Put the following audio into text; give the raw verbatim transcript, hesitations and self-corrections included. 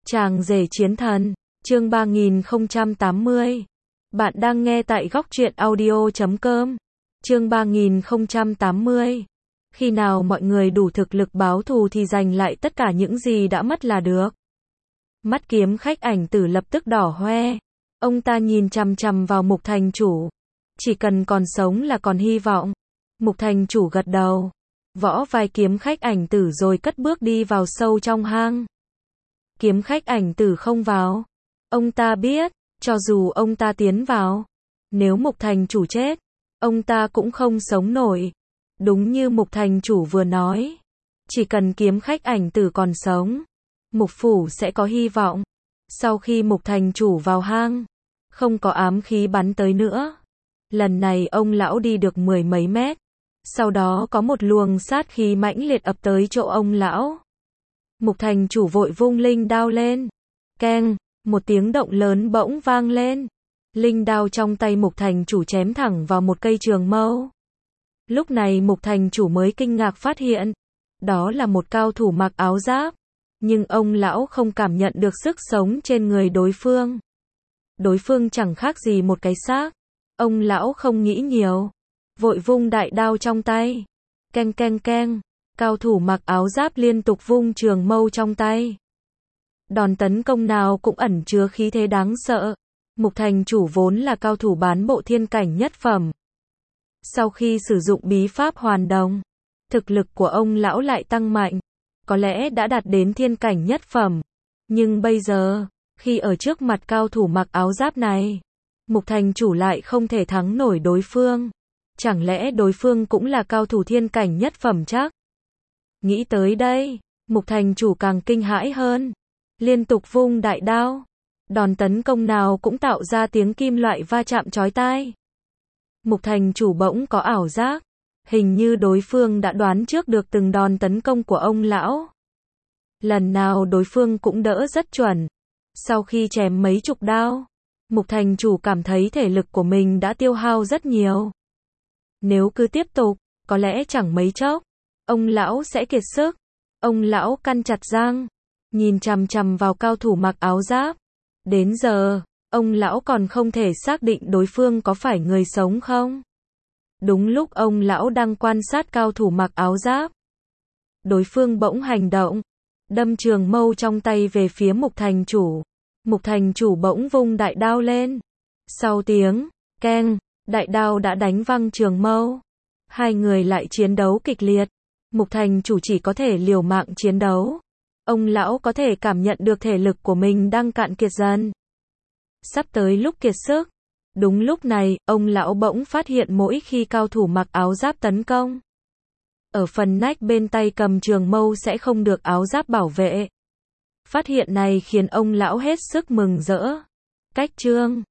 Chàng rể chiến thần, chương ba nghìn không trăm tám mươi. Bạn đang nghe tại góc truyện audio chấm com. Chương ba nghìn không trăm tám mươi. Khi nào mọi người đủ thực lực báo thù thì giành lại tất cả những gì đã mất là được. Mắt kiếm khách ảnh tử lập tức đỏ hoe. Ông ta nhìn chằm chằm vào Mục thành chủ. Chỉ cần còn sống là còn hy vọng. Mục thành chủ gật đầu. Võ vai kiếm khách ảnh tử rồi cất bước đi vào sâu trong hang. Kiếm khách ảnh tử không vào. Ông ta biết, cho dù ông ta tiến vào, nếu Mục thành chủ chết, ông ta cũng không sống nổi. Đúng như Mục thành chủ vừa nói, chỉ cần kiếm khách ảnh tử còn sống, Mục phủ sẽ có hy vọng. Sau khi Mục thành chủ vào hang, không có ám khí bắn tới nữa. Lần này ông lão đi được mười mấy mét. Sau đó có một luồng sát khí mãnh liệt ập tới chỗ ông lão. Mục thành chủ vội vung linh đao lên. Keng, một tiếng động lớn bỗng vang lên. Linh đao trong tay Mục thành chủ chém thẳng vào một cây trường mâu. Lúc này Mục thành chủ mới kinh ngạc phát hiện, đó là một cao thủ mặc áo giáp. Nhưng ông lão không cảm nhận được sức sống trên người đối phương. Đối phương chẳng khác gì một cái xác. Ông lão không nghĩ nhiều, vội vung đại đao trong tay. Keng keng keng, cao thủ mặc áo giáp liên tục vung trường mâu trong tay. Đòn tấn công nào cũng ẩn chứa khí thế đáng sợ. Mục thành chủ vốn là cao thủ bán bộ thiên cảnh nhất phẩm. Sau khi sử dụng bí pháp hoàn đồng, thực lực của ông lão lại tăng mạnh. Có lẽ đã đạt đến thiên cảnh nhất phẩm. Nhưng bây giờ, khi ở trước mặt cao thủ mặc áo giáp này, Mục thành chủ lại không thể thắng nổi đối phương. Chẳng lẽ đối phương cũng là cao thủ thiên cảnh nhất phẩm chắc? Nghĩ tới đây, Mục thành chủ càng kinh hãi hơn. Liên tục vung đại đao. Đòn tấn công nào cũng tạo ra tiếng kim loại va chạm chói tai. Mục thành chủ bỗng có ảo giác. Hình như đối phương đã đoán trước được từng đòn tấn công của ông lão. Lần nào đối phương cũng đỡ rất chuẩn. Sau khi chém mấy chục đao, Mục thành chủ cảm thấy thể lực của mình đã tiêu hao rất nhiều. Nếu cứ tiếp tục, có lẽ chẳng mấy chốc, ông lão sẽ kiệt sức. Ông lão căn chặt răng, nhìn chằm chằm vào cao thủ mặc áo giáp. Đến giờ, ông lão còn không thể xác định đối phương có phải người sống không. Đúng lúc ông lão đang quan sát cao thủ mặc áo giáp, đối phương bỗng hành động, đâm trường mâu trong tay về phía Mục thành chủ. Mục thành chủ bỗng vung đại đao lên. Sau tiếng keng, đại đao đã đánh văng trường mâu. Hai người lại chiến đấu kịch liệt. Mục thành chủ chỉ có thể liều mạng chiến đấu. Ông lão có thể cảm nhận được thể lực của mình đang cạn kiệt dần. Sắp tới lúc kiệt sức. Đúng lúc này, ông lão bỗng phát hiện mỗi khi cao thủ mặc áo giáp tấn công, ở phần nách bên tay cầm trường mâu sẽ không được áo giáp bảo vệ. Phát hiện này khiến ông lão hết sức mừng rỡ. Cách chương